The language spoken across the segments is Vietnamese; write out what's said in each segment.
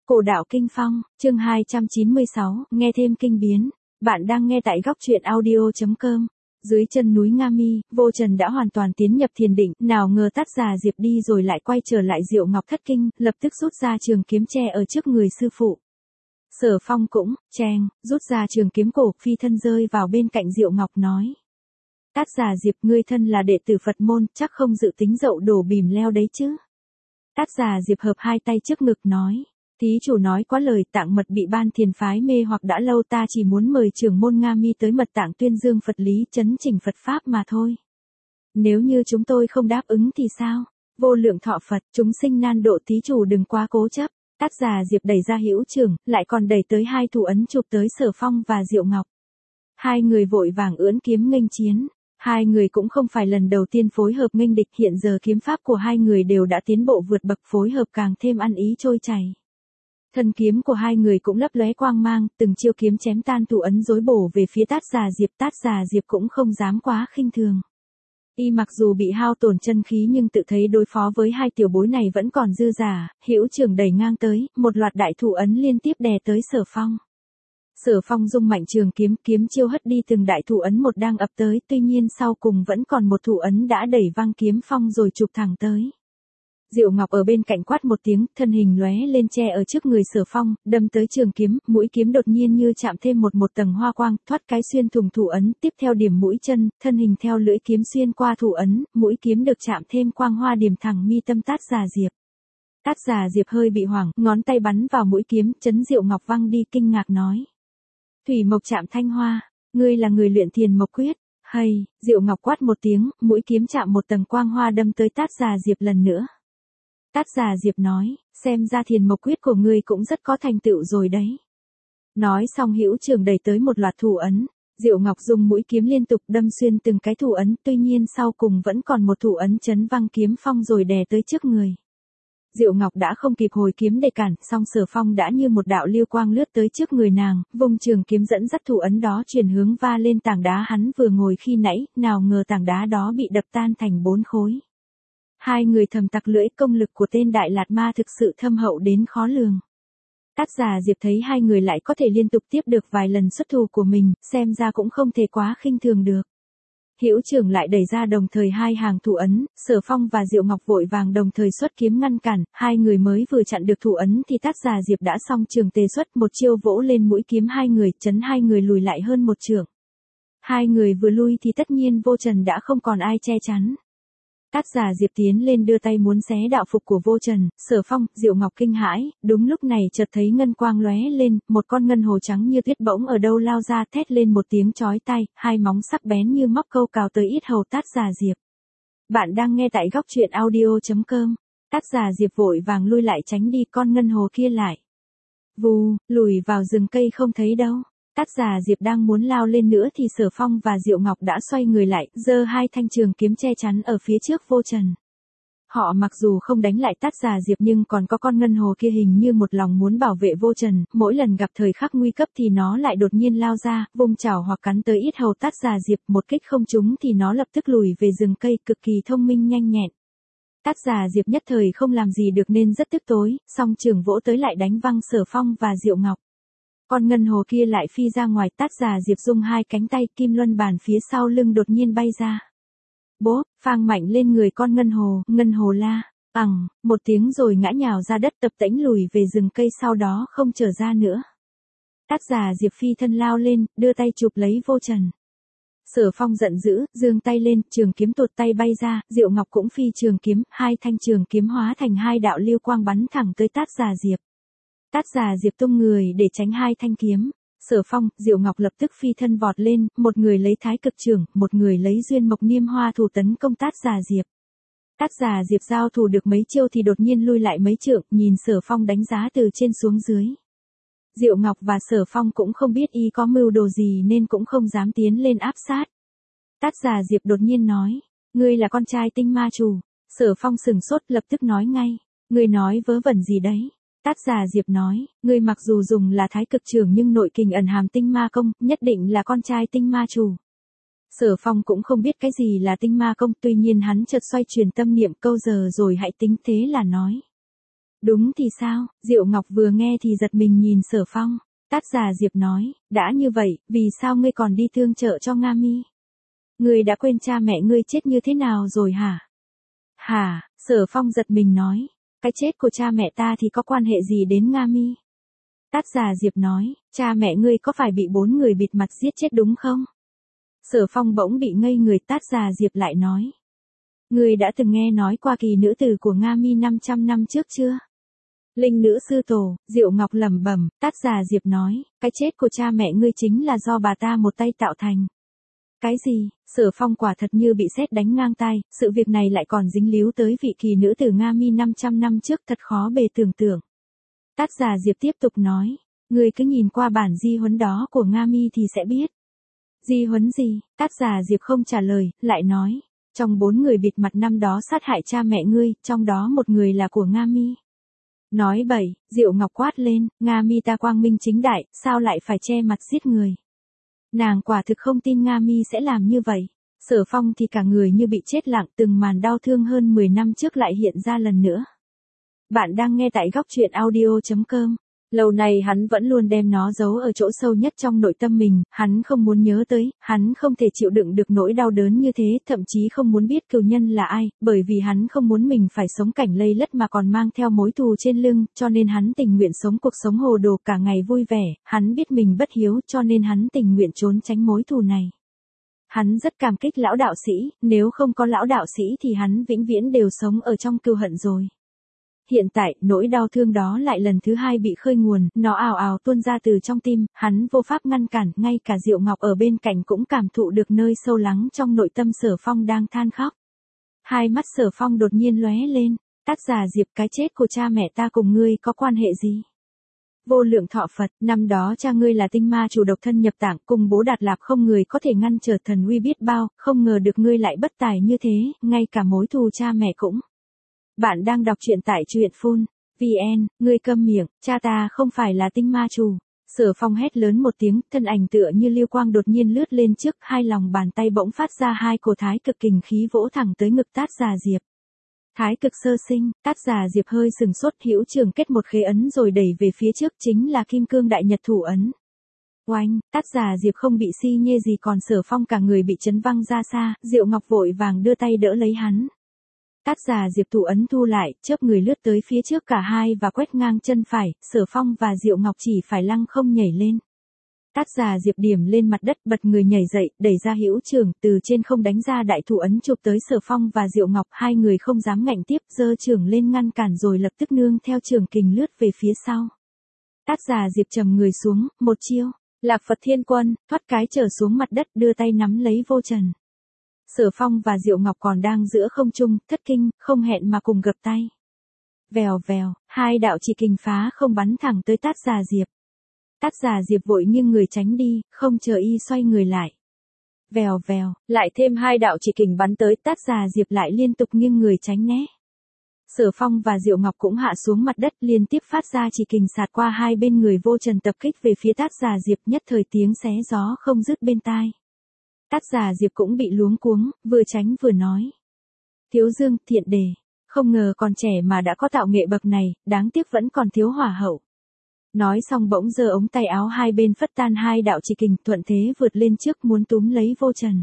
Cổ đạo kinh phong, chương 296, nghe thêm kinh biến. Bạn đang nghe tại góc truyện audio.com. Dưới chân núi Nga Mi, Vô Trần đã hoàn toàn tiến nhập thiền định, nào ngờ Tát Già Diệp đi rồi lại quay trở lại Diệu Ngọc thất kinh, lập tức rút ra trường kiếm che ở trước người sư phụ. Sở Phong cũng, cheng, rút ra trường kiếm cổ, phi thân rơi vào bên cạnh Diệu Ngọc nói. Tát Già Diệp, ngươi thân là đệ tử Phật môn, chắc không dự tính dậu đổ bìm leo đấy chứ. Tát Già Diệp hợp hai tay trước ngực nói. Thí chủ nói quá lời, tạng mật bị ban thiền phái mê hoặc đã lâu, ta chỉ muốn mời trưởng môn Nga Mi tới mật tạng tuyên dương Phật lý, chấn chỉnh Phật Pháp mà thôi. Nếu như chúng tôi không đáp ứng thì sao? Vô lượng thọ Phật, chúng sinh nan độ, thí chủ đừng quá cố chấp. Tát Già Diệp đẩy ra hữu trưởng, lại còn đẩy tới hai thủ ấn chụp tới Sở Phong và Diệu Ngọc. Hai người vội vàng ưỡn kiếm nghênh chiến. Hai người cũng không phải lần đầu tiên phối hợp nghênh địch, hiện giờ kiếm pháp của hai người đều đã tiến bộ vượt bậc, phối hợp càng thêm ăn ý trôi chảy. Thân kiếm của hai người cũng lấp lóe quang mang, từng chiêu kiếm chém tan thủ ấn rối bổ về phía Tát Già Diệp. Tát Già Diệp cũng không dám quá khinh thường. Y mặc dù bị hao tổn chân khí nhưng tự thấy đối phó với hai tiểu bối này vẫn còn dư giả, hữu trưởng đẩy ngang tới, một loạt đại thủ ấn liên tiếp đè tới Sở Phong. Sở Phong dung mạnh trường kiếm, kiếm chiêu hất đi từng đại thủ ấn một đang ập tới, tuy nhiên sau cùng vẫn còn một thủ ấn đã đẩy văng kiếm phong rồi chụp thẳng tới. Diệu Ngọc ở bên cạnh quát một tiếng, thân hình lóe lên che ở trước người Sở Phong, đâm tới trường kiếm, mũi kiếm đột nhiên như chạm thêm một tầng hoa quang, thoát cái xuyên thủng thủ ấn, tiếp theo điểm mũi chân, thân hình theo lưỡi kiếm xuyên qua thủ ấn, mũi kiếm được chạm thêm quang hoa điểm thẳng mi tâm Tát Già Diệp. Tát Già Diệp hơi bị hoảng, ngón tay bắn vào mũi kiếm, chấn Diệu Ngọc văng đi, kinh ngạc nói: Thủy Mộc chạm thanh hoa, ngươi là người luyện Thiền Mộc quyết? Hay, Diệu Ngọc quát một tiếng, mũi kiếm chạm một tầng quang hoa đâm tới Tát Già Diệp lần nữa. Tát Già Diệp nói, xem ra Thiền Mộc quyết của ngươi cũng rất có thành tựu rồi đấy. Nói xong hữu trường đẩy tới một loạt thủ ấn, Diệu Ngọc dùng mũi kiếm liên tục đâm xuyên từng cái thủ ấn, tuy nhiên sau cùng vẫn còn một thủ ấn chấn văng kiếm phong rồi đè tới trước người. Diệu Ngọc đã không kịp hồi kiếm để cản, song Sở Phong đã như một đạo lưu quang lướt tới trước người nàng, vùng trường kiếm dẫn dắt thủ ấn đó chuyển hướng va lên tảng đá hắn vừa ngồi khi nãy, nào ngờ tảng đá đó bị đập tan thành 4 khối. Hai người thầm tặc lưỡi, công lực của tên Đại Lạt Ma thực sự thâm hậu đến khó lường. Tát Già Diệp thấy hai người lại có thể liên tục tiếp được vài lần xuất thủ của mình, xem ra cũng không thể quá khinh thường được. Hữu trưởng lại đẩy ra đồng thời hai hàng thủ ấn, Sở Phong và Diệu Ngọc vội vàng đồng thời xuất kiếm ngăn cản, hai người mới vừa chặn được thủ ấn thì Tát Già Diệp đã xong trường tề xuất, một chiêu vỗ lên mũi kiếm hai người, chấn hai người lùi lại hơn một trượng. Hai người vừa lui thì tất nhiên Vô Trần đã không còn ai che chắn. Tát Già Diệp tiến lên đưa tay muốn xé đạo phục của Vô Trần, Sở Phong, Diệu Ngọc kinh hãi, đúng lúc này chợt thấy ngân quang lóe lên, một con ngân hồ trắng như tuyết bỗng ở đâu lao ra, thét lên một tiếng chói tai, hai móng sắc bén như móc câu cào tới yết hầu Tát Già Diệp. Bạn đang nghe tại góc truyện audio.com. Tát Già Diệp vội vàng lui lại tránh đi con ngân hồ kia lại. Vù, lùi vào rừng cây không thấy đâu. Tát Già Diệp đang muốn lao lên nữa thì Sở Phong và Diệu Ngọc đã xoay người lại, giơ hai thanh trường kiếm che chắn ở phía trước Vô Trần. Họ mặc dù không đánh lại Tát Già Diệp nhưng còn có con ngân hồ kia hình như một lòng muốn bảo vệ Vô Trần, mỗi lần gặp thời khắc nguy cấp thì nó lại đột nhiên lao ra, vung chảo hoặc cắn tới yết hầu Tát Già Diệp, một kích không trúng thì nó lập tức lùi về rừng cây, cực kỳ thông minh nhanh nhẹn. Tát Già Diệp nhất thời không làm gì được nên rất tức tối, song trường vỗ tới lại đánh văng Sở Phong và Diệu Ngọc. Con ngân hồ kia lại phi ra ngoài, Tát Già Diệp dùng hai cánh tay, kim luân bàn phía sau lưng đột nhiên bay ra. Bố, phang mạnh lên người con ngân hồ la, một tiếng rồi ngã nhào ra đất, tập tễnh lùi về rừng cây, sau đó không trở ra nữa. Tát Già Diệp phi thân lao lên, đưa tay chụp lấy Vô Trần. Sở Phong giận dữ, giương tay lên, trường kiếm tuột tay bay ra, Diệu Ngọc cũng phi trường kiếm, hai thanh trường kiếm hóa thành hai đạo lưu quang bắn thẳng tới Tát Già Diệp. Tát Già Diệp tung người để tránh hai thanh kiếm. Sở Phong, Diệu Ngọc lập tức phi thân vọt lên, một người lấy Thái Cực Chưởng, một người lấy Duyên Mộc Niêm Hoa thủ tấn công Tát Già Diệp. Tát Già Diệp giao thủ được mấy chiêu thì đột nhiên lui lại mấy trượng, nhìn Sở Phong đánh giá từ trên xuống dưới. Diệu Ngọc và Sở Phong cũng không biết y có mưu đồ gì nên cũng không dám tiến lên áp sát. Tát Già Diệp đột nhiên nói, ngươi là con trai Tinh Ma Chủ. Sở Phong sừng sốt, lập tức nói ngay, ngươi nói vớ vẩn gì đấy? Tát Già Diệp nói, ngươi mặc dù dùng là Thái Cực Chưởng nhưng nội kình ẩn hàm Tinh Ma Công, nhất định là con trai Tinh Ma Chủ. Sở Phong cũng không biết cái gì là Tinh Ma Công, tuy nhiên hắn chợt xoay chuyển tâm niệm, câu giờ rồi hãy tính, thế là nói. Đúng thì sao? Diệu Ngọc vừa nghe thì giật mình nhìn Sở Phong. Tát Già Diệp nói, đã như vậy, vì sao ngươi còn đi thương trợ cho Nga Mi? Ngươi đã quên cha mẹ ngươi chết như thế nào rồi hả? Hả? Sở Phong giật mình nói, cái chết của cha mẹ ta thì có quan hệ gì đến Nga Mi? Tát Già Diệp nói, cha mẹ ngươi có phải bị 4 người bịt mặt giết chết đúng không? Sở Phong bỗng bị ngây người. Tát Già Diệp lại nói, ngươi đã từng nghe nói qua kỳ nữ tử của Nga Mi 500 năm trước chưa? Linh nữ sư tổ. Diệu Ngọc lẩm bẩm. Tát Già Diệp nói, cái chết của cha mẹ ngươi chính là do bà ta một tay tạo thành. Cái gì? Sở Phong quả thật như bị sét đánh ngang tai, sự việc này lại còn dính líu tới vị kỳ nữ tử Nga Mi 500 năm trước, thật khó bề tưởng tượng. Tát Già Diệp tiếp tục nói, ngươi cứ nhìn qua bản di huấn đó của Nga Mi thì sẽ biết. Di huấn gì? Tát Già Diệp không trả lời, lại nói, trong 4 người bịt mặt năm đó sát hại cha mẹ ngươi, trong đó một người là của Nga Mi. Nói bậy. Diệu Ngọc quát lên, Nga Mi ta quang minh chính đại, sao lại phải che mặt giết người? Nàng quả thực không tin Nga Mi sẽ làm như vậy. Sở Phong thì cả người như bị chết lặng, từng màn đau thương hơn 10 năm trước lại hiện ra lần nữa. Bạn đang nghe tại góc truyện audio.com. Lâu nay hắn vẫn luôn đem nó giấu ở chỗ sâu nhất trong nội tâm mình, hắn không muốn nhớ tới, hắn không thể chịu đựng được nỗi đau đớn như thế, thậm chí không muốn biết cừu nhân là ai, bởi vì hắn không muốn mình phải sống cảnh lây lất mà còn mang theo mối thù trên lưng, cho nên hắn tình nguyện sống cuộc sống hồ đồ cả ngày vui vẻ, hắn biết mình bất hiếu cho nên hắn tình nguyện trốn tránh mối thù này. Hắn rất cảm kích lão đạo sĩ, nếu không có lão đạo sĩ thì hắn vĩnh viễn đều sống ở trong cừu hận rồi. Hiện tại, nỗi đau thương đó lại lần thứ hai bị khơi nguồn, nó ào ào tuôn ra từ trong tim, hắn vô pháp ngăn cản, ngay cả Diệu Ngọc ở bên cạnh cũng cảm thụ được nơi sâu lắng trong nội tâm Sở Phong đang than khóc. Hai mắt Sở Phong đột nhiên lóe lên, Tát Già Diệp, cái chết của cha mẹ ta cùng ngươi có quan hệ gì? Vô lượng thọ Phật, năm đó cha ngươi là tinh ma chủ độc thân nhập tạng, cùng bố Đạt Lạp không người có thể ngăn trở thần uy biết bao, không ngờ được ngươi lại bất tài như thế, ngay cả mối thù cha mẹ cũng. Bạn đang đọc truyện tại truyện phun VN, ngươi câm miệng, cha ta không phải là tinh ma chủ. Sở Phong hét lớn một tiếng, thân ảnh tựa như lưu quang đột nhiên lướt lên trước, hai lòng bàn tay bỗng phát ra hai cổ thái cực kình khí vỗ thẳng tới ngực Tát Già Diệp. Thái cực sơ sinh. Tát Già Diệp hơi sừng sốt, hữu trường kết một khế ấn rồi đẩy về phía trước, chính là kim cương đại nhật thủ ấn. Oanh. Tát Già Diệp không bị si nhê gì, còn Sở Phong cả người bị chấn văng ra xa, Diệu Ngọc vội vàng đưa tay đỡ lấy hắn. Tát Già Diệp thủ ấn thu lại, chớp người lướt tới phía trước cả hai và quét ngang chân phải, Sở Phong và Diệu Ngọc chỉ phải lăng không nhảy lên. Tát Già Diệp điểm lên mặt đất, bật người nhảy dậy, đẩy ra hữu trường, từ trên không đánh ra đại thủ ấn chụp tới Sở Phong và Diệu Ngọc, hai người không dám ngạnh tiếp, giơ trường lên ngăn cản rồi lập tức nương theo trường kình lướt về phía sau. Tát Già Diệp trầm người xuống, một chiêu, Lạc Phật Thiên Quân, thoát cái trở xuống mặt đất, đưa tay nắm lấy vô trần. Sở Phong và Diệu Ngọc còn đang giữa không trung, thất kinh, không hẹn mà cùng gập tay. Vèo vèo, hai đạo chỉ kình phá không bắn thẳng tới Tát Già Diệp. Tát Già Diệp vội nghiêng người tránh đi, không chờ y xoay người lại. Vèo vèo, lại thêm hai đạo chỉ kình bắn tới, Tát Già Diệp lại liên tục nghiêng người tránh né. Sở Phong và Diệu Ngọc cũng hạ xuống mặt đất, liên tiếp phát ra chỉ kình sạt qua hai bên người vô trần tập kích về phía Tát Già Diệp, nhất thời tiếng xé gió không dứt bên tai. Tát Già Diệp cũng bị luống cuống, vừa tránh vừa nói. Thiếu Dương, thiện đề, không ngờ còn trẻ mà đã có tạo nghệ bậc này, đáng tiếc vẫn còn thiếu hỏa hậu. Nói xong bỗng giơ ống tay áo hai bên phất tan hai đạo chỉ kình, thuận thế vượt lên trước muốn túm lấy vô trần.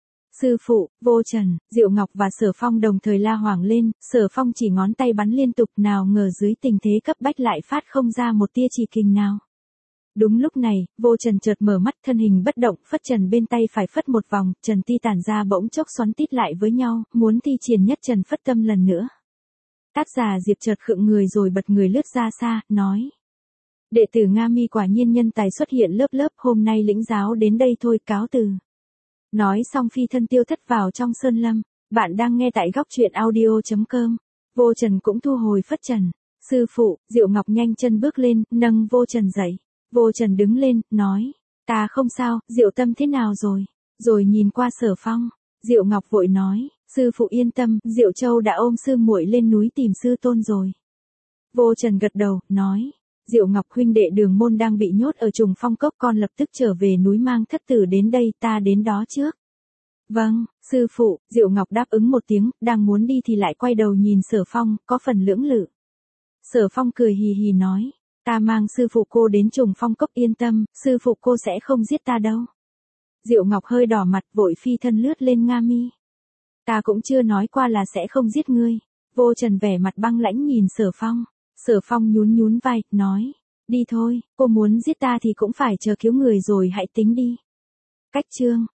Sư phụ, vô trần. Diệu Ngọc và Sở Phong đồng thời la hoảng lên, Sở Phong chỉ ngón tay bắn liên tục, nào ngờ dưới tình thế cấp bách lại phát không ra một tia chỉ kình nào. Đúng lúc này, vô trần chợt mở mắt, thân hình bất động, phất trần bên tay phải phất một vòng, trần ti tản ra bỗng chốc xoắn tít lại với nhau, muốn thi triển nhất trần phất tâm lần nữa. Tát Già Diệp chợt khựng người rồi bật người lướt ra xa, nói. Đệ tử Nga Mi quả nhiên nhân tài xuất hiện lớp lớp, hôm nay lĩnh giáo đến đây thôi, cáo từ. Nói xong phi thân tiêu thất vào trong sơn lâm. Bạn đang nghe tại góc truyện audio.com. Vô trần cũng thu hồi phất trần. Sư phụ. Diệu Ngọc nhanh chân bước lên, nâng vô trần dậy. Vô trần đứng lên, nói. Ta không sao, Diệu Tâm thế nào rồi? Rồi nhìn qua Sở Phong. Diệu Ngọc vội nói. Sư phụ yên tâm, Diệu Châu đã ôm sư muội lên núi tìm sư tôn rồi. Vô trần gật đầu, nói. Diệu Ngọc huynh đệ Đường Môn đang bị nhốt ở Trùng Phong Cốc, con lập tức trở về núi mang thất tử đến đây, ta đến đó trước. Vâng, sư phụ. Diệu Ngọc đáp ứng một tiếng, đang muốn đi thì lại quay đầu nhìn Sở Phong, có phần lưỡng lự. Sở Phong cười hì hì nói, ta mang sư phụ cô đến Trùng Phong Cốc yên tâm, sư phụ cô sẽ không giết ta đâu. Diệu Ngọc hơi đỏ mặt vội phi thân lướt lên Nga Mi. Ta cũng chưa nói qua là sẽ không giết ngươi. Vô Trần vẻ mặt băng lãnh nhìn Sở Phong. Sở Phong nhún nhún vai, nói, đi thôi, cô muốn giết ta thì cũng phải chờ cứu người rồi hãy tính đi. Cách chương